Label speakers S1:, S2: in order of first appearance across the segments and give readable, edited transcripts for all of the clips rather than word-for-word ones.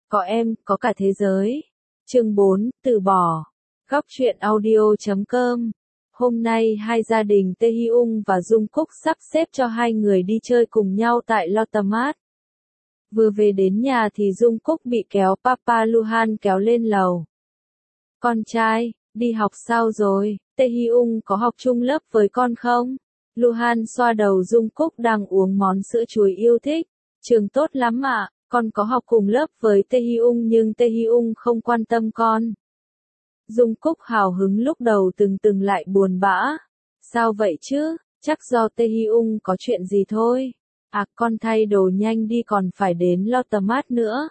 S1: Có em, có cả thế giới. Chương 4, từ bỏ. Góc truyện audio.com. Hôm nay hai gia đình Tae Hyung và Jungkook sắp xếp cho hai người đi chơi cùng nhau tại Lotte. Vừa về đến nhà thì Jungkook bị kéo Papa Luhan kéo lên lầu. Con trai, đi học sao rồi? Tae Hyung có học chung lớp với con không? Luhan xoa đầu Jungkook đang uống món sữa chuối yêu thích. Trường tốt lắm ạ. Con có học cùng lớp với Tae Hyung nhưng Tae Hyung không quan tâm con. Jungkook hào hứng lúc đầu từng lại buồn bã. Sao vậy chứ? Chắc do Tae Hyung có chuyện gì thôi. À, con thay đồ nhanh đi còn phải đến Lotte nữa.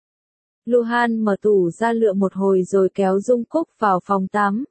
S1: Luhan mở tủ ra lựa một hồi rồi kéo Jungkook vào phòng tắm.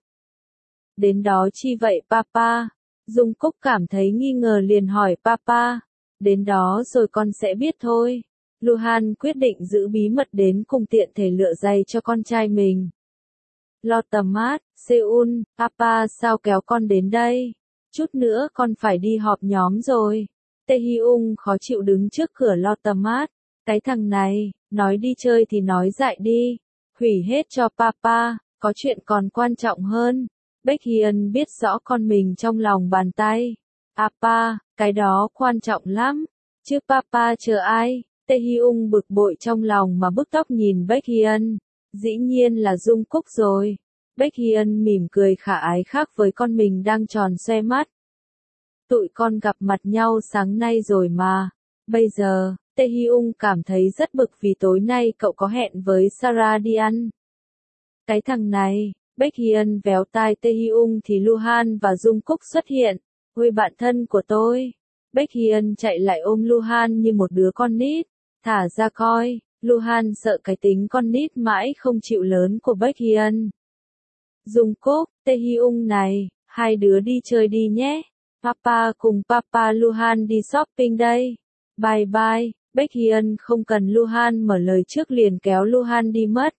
S1: Đến đó chi vậy papa? Jungkook cảm thấy nghi ngờ liền hỏi papa. Đến đó rồi con sẽ biết thôi. Luhan quyết định giữ bí mật đến cùng tiện thể lựa giày cho con trai mình. Lotte, Seoul, papa sao kéo con đến đây? Chút nữa con phải đi họp nhóm rồi. Tae Hyung khó chịu đứng trước cửa Lotte. Cái thằng này, nói đi chơi thì nói dại đi. Hủy hết cho papa, có chuyện còn quan trọng hơn. Baekhyun biết rõ con mình trong lòng bàn tay. Papa, cái đó quan trọng lắm. Chứ papa chờ ai? Tae Hyung bực bội trong lòng mà bứt tóc nhìn Baekhyun. Dĩ nhiên là Jungkook rồi. Baekhyun mỉm cười khả ái khác với con mình đang tròn xoe mắt. Tụi con gặp mặt nhau sáng nay rồi mà. Bây giờ, Tae Hyung cảm thấy rất bực vì tối nay cậu có hẹn với Sarah đi ăn. Cái thằng này, Baekhyun véo tai Tae Hyung thì Luhan và Jungkook xuất hiện. Ôi bạn thân của tôi. Baekhyun chạy lại ôm Luhan như một đứa con nít. Thả ra coi. Luhan sợ cái tính con nít mãi không chịu lớn của Baekhyun. Jungkook, Tae Hyung này, hai đứa đi chơi đi nhé. Papa cùng Papa Luhan đi shopping đây. Bye bye. Baekhyun không cần Luhan mở lời trước liền kéo Luhan đi mất.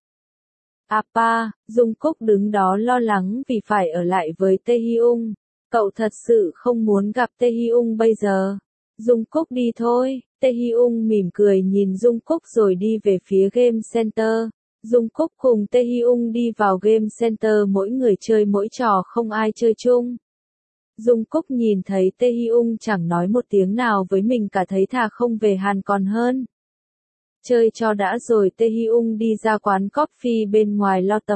S1: Papa, Jungkook đứng đó lo lắng vì phải ở lại với Tae Hyung. Cậu thật sự không muốn gặp Tae Hyung bây giờ. Jungkook đi thôi. Tae Hyung mỉm cười nhìn Jungkook rồi đi về phía Game Center. Jungkook cùng Tae Hyung đi vào Game Center, mỗi người chơi mỗi trò không ai chơi chung. Jungkook nhìn thấy Tae Hyung chẳng nói một tiếng nào với mình cả thấy thà không về Hàn còn hơn. Chơi cho đã rồi Tae Hyung đi ra quán coffee bên ngoài Lotte.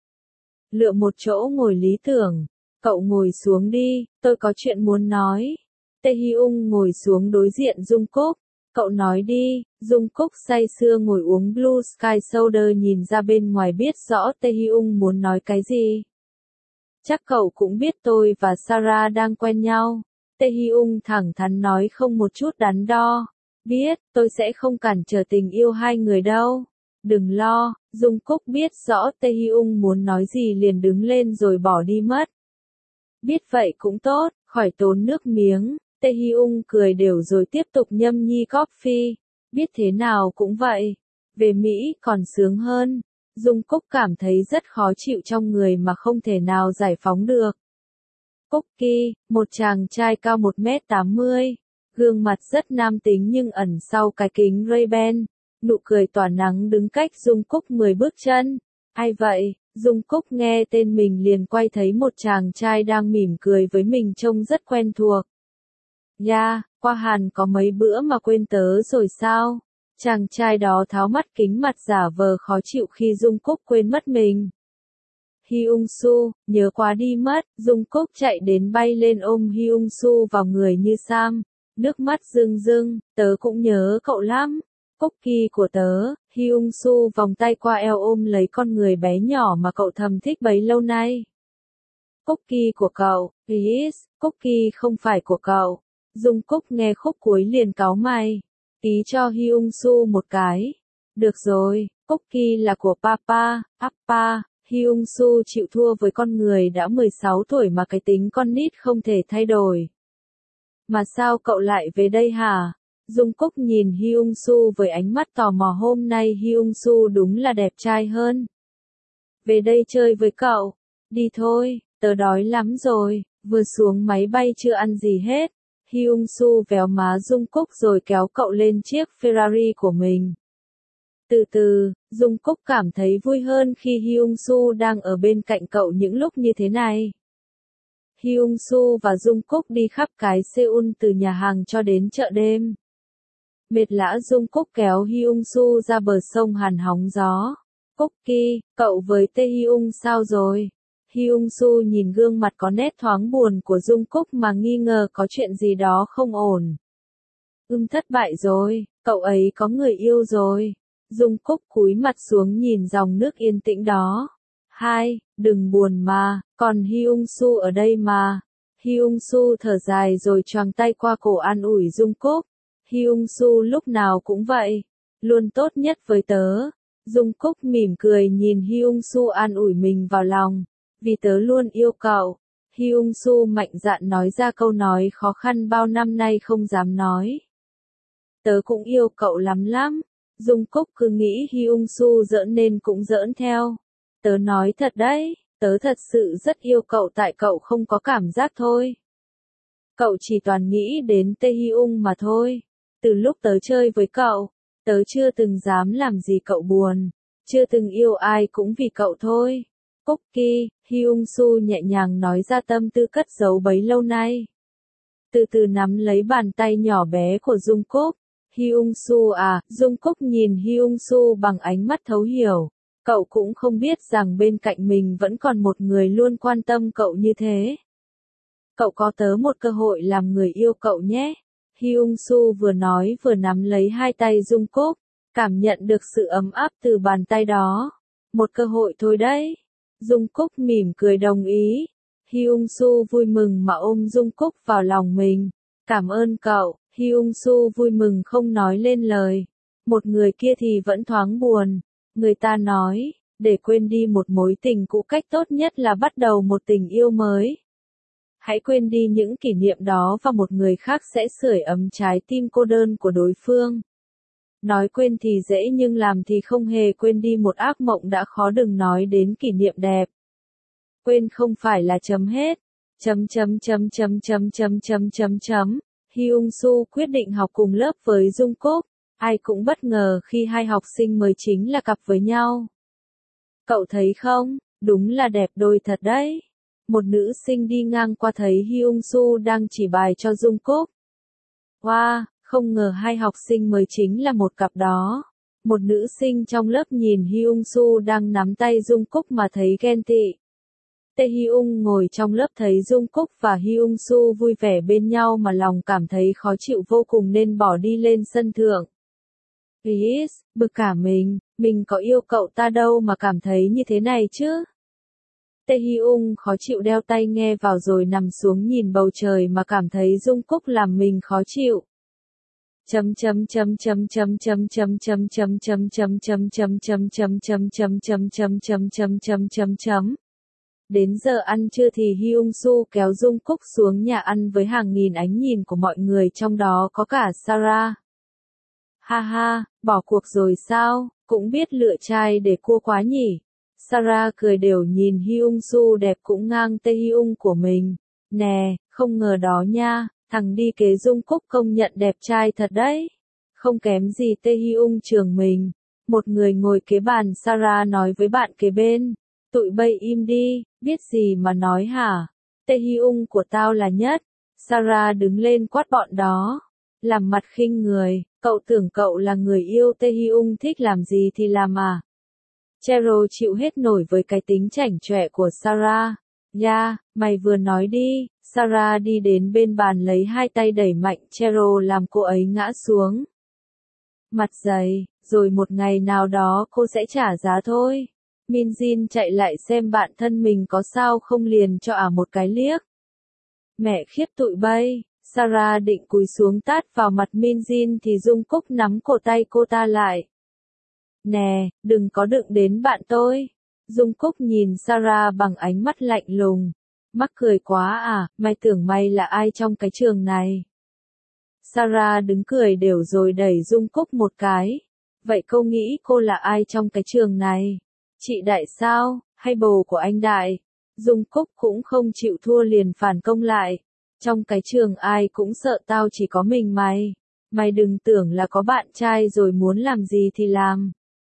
S1: Lựa một chỗ ngồi lý tưởng. Cậu ngồi xuống đi, tôi có chuyện muốn nói. Tae Hyung ngồi xuống đối diện Jungkook. Cậu nói đi. Jungkook say sưa ngồi uống Blue Sky Soda nhìn ra bên ngoài biết rõ Tae Hyung muốn nói cái gì. Chắc cậu cũng biết tôi và Sarah đang quen nhau. Tae Hyung thẳng thắn nói không một chút đắn đo. Biết, tôi sẽ không cản trở tình yêu hai người đâu. Đừng lo. Jungkook biết rõ Tae Hyung muốn nói gì liền đứng lên rồi bỏ đi mất. Biết vậy cũng tốt, khỏi tốn nước miếng. Tae Hyung cười đều rồi tiếp tục nhâm nhi coffee. Biết thế nào cũng vậy. Về Mỹ còn sướng hơn. Jungkook cảm thấy rất khó chịu trong người mà không thể nào giải phóng được. Cookie, một chàng trai cao 1m80. Gương mặt rất nam tính nhưng ẩn sau cái kính Ray-Ban. Nụ cười tỏa nắng đứng cách Jungkook 10 bước chân. Ai vậy? Jungkook nghe tên mình liền quay thấy một chàng trai đang mỉm cười với mình trông rất quen thuộc. Yeah, qua Hàn có mấy bữa mà quên tớ rồi sao? Chàng trai đó tháo mắt kính mặt giả vờ khó chịu khi Jungkook quên mất mình. Hyung Soo, nhớ quá đi mất. Jungkook chạy đến bay lên ôm Hyung Soo vào người như Sam. Nước mắt rưng rưng, tớ cũng nhớ cậu lắm. Cookie của tớ. Hyung Soo vòng tay qua eo ôm lấy con người bé nhỏ mà cậu thầm thích bấy lâu nay. Cookie của cậu. Please, Cookie không phải của cậu. Jungkook nghe khúc cuối liền cáu mày. Ký cho Hyung Soo một cái. Được rồi, Cookie là của papa. Papa. Hyung Soo chịu thua với con người đã 16 tuổi mà cái tính con nít không thể thay đổi. Mà sao cậu lại về đây hả? Jungkook nhìn Hyung Soo với ánh mắt tò mò, hôm nay Hyung Soo đúng là đẹp trai hơn. Về đây chơi với cậu. Đi thôi, tớ đói lắm rồi, vừa xuống máy bay chưa ăn gì hết. Hyung Soo véo má Jungkook rồi kéo cậu lên chiếc Ferrari của mình. Từ từ, Dung Cúc cảm thấy vui hơn khi Hyung Soo đang ở bên cạnh cậu những lúc như thế này. Hyung Soo và Dung Cúc đi khắp cái Seoul từ nhà hàng cho đến chợ đêm. Mệt lã Dung Cúc kéo Hyung Soo ra bờ sông Hàn hóng gió. Cúc Ki, cậu với Tae Hyung sao rồi? Hyung Soo nhìn gương mặt có nét thoáng buồn của Dung Cúc mà nghi ngờ có chuyện gì đó không ổn. Thất bại rồi, cậu ấy có người yêu rồi. Dung Cúc cúi mặt xuống nhìn dòng nước yên tĩnh đó. Hai, đừng buồn mà, còn Hyung Soo ở đây mà. Hyung Soo thở dài rồi choàng tay qua cổ an ủi Dung Cúc. Hyung Soo lúc nào cũng vậy, luôn tốt nhất với tớ. Dung Cúc mỉm cười nhìn Hyung Soo an ủi mình vào lòng. Vì tớ luôn yêu cậu. Hyung Soo mạnh dạn nói ra câu nói khó khăn bao năm nay không dám nói. Tớ cũng yêu cậu lắm lắm. Dung Cúc cứ nghĩ Hyung Soo giỡn nên cũng giỡn theo. Tớ nói thật đấy, tớ thật sự rất yêu cậu tại cậu không có cảm giác thôi. Cậu chỉ toàn nghĩ đến Tae Hyung mà thôi. Từ lúc tớ chơi với cậu, tớ chưa từng dám làm gì cậu buồn, chưa từng yêu ai cũng vì cậu thôi. Cúc Ki, Hyung Soo nhẹ nhàng nói ra tâm tư cất giấu bấy lâu nay. Từ từ nắm lấy bàn tay nhỏ bé của Dung Cúc. Hyung Soo à, Dung Cúc nhìn Hyung Soo bằng ánh mắt thấu hiểu. Cậu cũng không biết rằng bên cạnh mình vẫn còn một người luôn quan tâm cậu như thế. Cậu có tớ một cơ hội làm người yêu cậu nhé. Hyung Soo vừa nói vừa nắm lấy hai tay Dung Cúc, cảm nhận được sự ấm áp từ bàn tay đó. Một cơ hội thôi đấy. Dung Cúc mỉm cười đồng ý. Hyung Soo vui mừng mà ôm Dung Cúc vào lòng mình. Cảm ơn cậu. Hyung Soo vui mừng không nói lên lời. Một người kia thì vẫn thoáng buồn. Người ta nói, để quên đi một mối tình cũ cách tốt nhất là bắt đầu một tình yêu mới. Hãy quên đi những kỷ niệm đó và một người khác sẽ sưởi ấm trái tim cô đơn của đối phương. Nói quên thì dễ nhưng làm thì không hề. Quên đi một ác mộng đã khó, đừng nói đến kỷ niệm đẹp. Quên không phải là chấm hết. Hyung Soo quyết định học cùng lớp với Dung Cúc. Ai cũng bất ngờ khi hai học sinh mới chính là cặp với nhau. Cậu thấy không, đúng là đẹp đôi thật đấy. Một nữ sinh đi ngang qua thấy Hyung Soo đang chỉ bài cho Dung Cúc. Wow, không ngờ hai học sinh mới chính là một cặp đó. Một nữ sinh trong lớp nhìn Hyung Soo đang nắm tay Dung Cúc mà thấy ghen tị. Tae Hyung ngồi trong lớp thấy Dung Cúc và Hyung Soo vui vẻ bên nhau mà lòng cảm thấy khó chịu vô cùng nên bỏ đi lên sân thượng. Is, bực cả mình có yêu cậu ta đâu mà cảm thấy như thế này chứ. Tae Hyung khó chịu đeo tai nghe vào rồi nằm xuống nhìn bầu trời mà cảm thấy Dung Cúc làm mình khó chịu. Đến giờ ăn trưa thì Hyung Soo kéo Dung Cúc xuống nhà ăn với hàng nghìn ánh nhìn của mọi người, trong đó có cả Sarah. Ha ha, bỏ cuộc rồi sao, cũng biết lựa trai để cua quá nhỉ. Sarah cười đều nhìn Hyung Soo đẹp cũng ngang Tae Hyung của mình. Nè, không ngờ đó nha, thằng đi kế Dung Cúc công nhận đẹp trai thật đấy. Không kém gì Tae Hyung trường mình. Một người ngồi kế bàn Sarah nói với bạn kế bên. Tụi bay im đi, biết gì mà nói hả? Tae Hyung của tao là nhất. Sarah đứng lên quát bọn đó. Làm mặt khinh người, cậu tưởng cậu là người yêu Tae Hyung thích làm gì thì làm à? Cheryl chịu hết nổi với cái tính chảnh chọe của Sarah. Ya, mày vừa nói đi. Sarah đi đến bên bàn lấy hai tay đẩy mạnh Cheryl làm cô ấy ngã xuống. Mặt dày, rồi một ngày nào đó cô sẽ trả giá thôi. Min Jin chạy lại xem bạn thân mình có sao không liền cho một cái liếc. Mẹ khiếp tụi bay. Sarah định cúi xuống tát vào mặt Min Jin thì Dung Cúc nắm cổ tay cô ta lại. Nè, đừng có đụng đến bạn tôi. Dung Cúc nhìn Sarah bằng ánh mắt lạnh lùng. Mắc cười quá à, mày tưởng mày là ai trong cái trường này? Sarah đứng cười đều rồi đẩy Dung Cúc một cái. Vậy cô nghĩ cô là ai trong cái trường này? Chị Đại sao, hay bồ của anh Đại? Dung Cúc cũng không chịu thua liền phản công lại. Trong cái trường ai cũng sợ tao, chỉ có mình mày. Mày đừng tưởng là có bạn trai rồi muốn làm gì thì làm.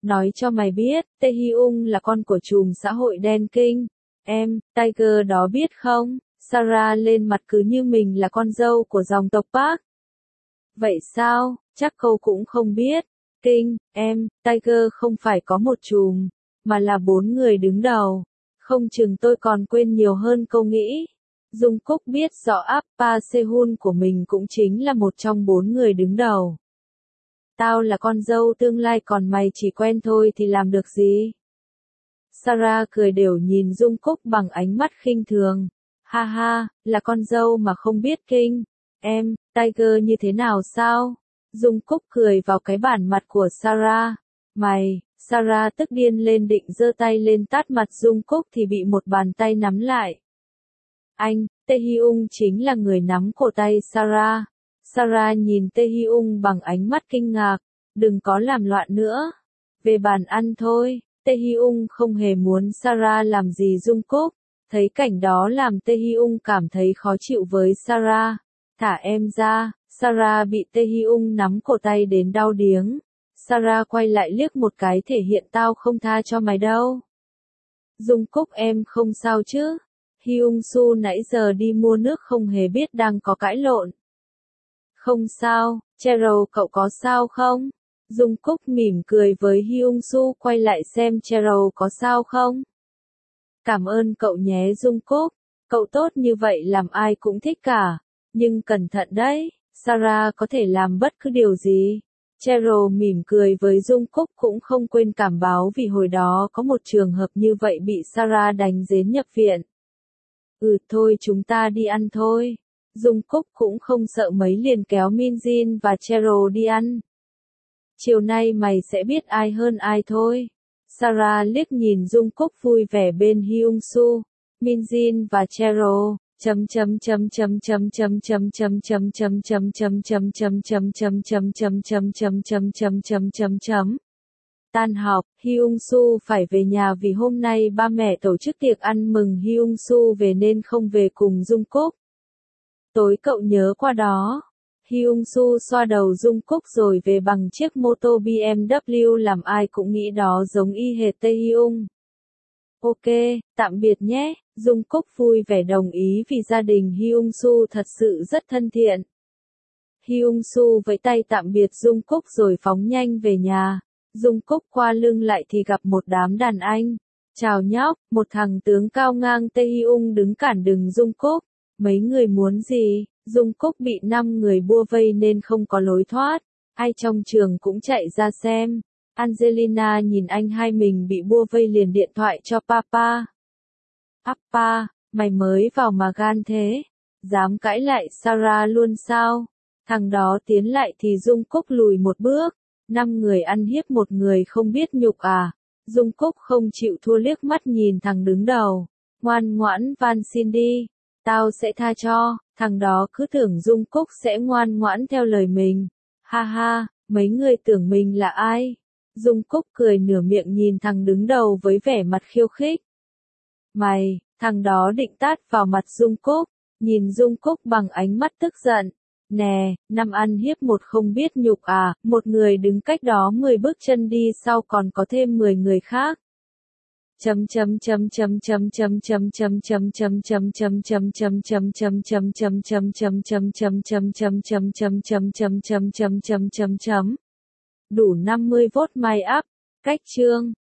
S1: Nói cho mày biết, Taehyung là con của trùm xã hội đen kinh. Em, Tiger đó biết không? Sarah lên mặt cứ như mình là con dâu của dòng tộc Park. Vậy sao? Chắc cậu cũng không biết. Kinh, em, Tiger không phải có một trùm, mà là 4 người đứng đầu. Không chừng tôi còn quên nhiều hơn câu nghĩ. Jungkook biết rõ Appa Sehun của mình cũng chính là một trong 4 người đứng đầu. Tao là con dâu tương lai còn mày chỉ quen thôi thì làm được gì? Sarah cười đều nhìn Jungkook bằng ánh mắt khinh thường. Ha ha, là con dâu mà không biết kinh. Em, Tiger như thế nào sao? Jungkook cười vào cái bản mặt của Sarah. Mày, Sarah tức điên lên định giơ tay lên tát mặt Jungkook thì bị một bàn tay nắm lại. Anh, Taehyung chính là người nắm cổ tay Sarah. Sarah nhìn Taehyung bằng ánh mắt kinh ngạc. Đừng có làm loạn nữa. Về bàn ăn thôi. Taehyung không hề muốn Sarah làm gì Jungkook. Thấy cảnh đó làm Taehyung cảm thấy khó chịu với Sarah. Thả em ra. Sarah bị Taehyung nắm cổ tay đến đau điếng. Sarah quay lại liếc một cái thể hiện tao không tha cho mày đâu. Jungkook em không sao chứ? Hyung Soo nãy giờ đi mua nước không hề biết đang có cãi lộn. Không sao, Cheryl cậu có sao không? Jungkook mỉm cười với Hyung Soo quay lại xem Cheryl có sao không? Cảm ơn cậu nhé Jungkook, cậu tốt như vậy làm ai cũng thích cả. Nhưng cẩn thận đấy, Sarah có thể làm bất cứ điều gì. Cheryl mỉm cười với Jungkook cũng không quên cảm báo vì hồi đó có một trường hợp như vậy bị Sarah đánh đến nhập viện. Thôi chúng ta đi ăn thôi. Jungkook cũng không sợ mấy liền kéo Minjin và Cheryl đi ăn. Chiều nay mày sẽ biết ai hơn ai thôi. Sarah liếc nhìn Jungkook vui vẻ bên Hyung Soo, Minjin và Cheryl. Tan học, Hyung Soo phải về nhà vì hôm nay ba mẹ tổ chức tiệc ăn mừng Hyung Soo về nên không về cùng Jungkook. Tối cậu nhớ qua đó. Hyung Soo xoa đầu Jungkook rồi về bằng chiếc mô tô BMW làm ai cũng nghĩ đó giống y hệt Taehyung. Ok, tạm biệt nhé. Jungkook vui vẻ đồng ý vì gia đình Hyung Soo thật sự rất thân thiện. Hyung Soo vẫy tay tạm biệt Jungkook rồi phóng nhanh về nhà. Jungkook qua lưng lại thì gặp một đám đàn anh. Chào nhóc, một thằng tướng cao ngang Taehyung đứng cản đường Jungkook. Mấy người muốn gì? Jungkook bị 5 người bua vây nên không có lối thoát. Ai trong trường cũng chạy ra xem. Angelina nhìn anh hai mình bị bua vây liền điện thoại cho papa. Appa, mày mới vào mà gan thế. Dám cãi lại Sarah luôn sao? Thằng đó tiến lại thì Jungkook lùi một bước. 5 người ăn hiếp một người không biết nhục à? Jungkook không chịu thua liếc mắt nhìn thằng đứng đầu. Ngoan ngoãn van xin đi. Tao sẽ tha cho. Thằng đó cứ tưởng Jungkook sẽ ngoan ngoãn theo lời mình. Ha ha, mấy người tưởng mình là ai? Jungkook cười nửa miệng nhìn thằng đứng đầu với vẻ mặt khiêu khích. Mày, thằng đó định tát vào mặt Jungkook, nhìn Jungkook bằng ánh mắt tức giận. Nè, 5 ăn hiếp một không biết nhục à, một người đứng cách đó 10 bước chân đi sau còn có thêm 10 người khác. Đủ 50 vote my up. Cách chương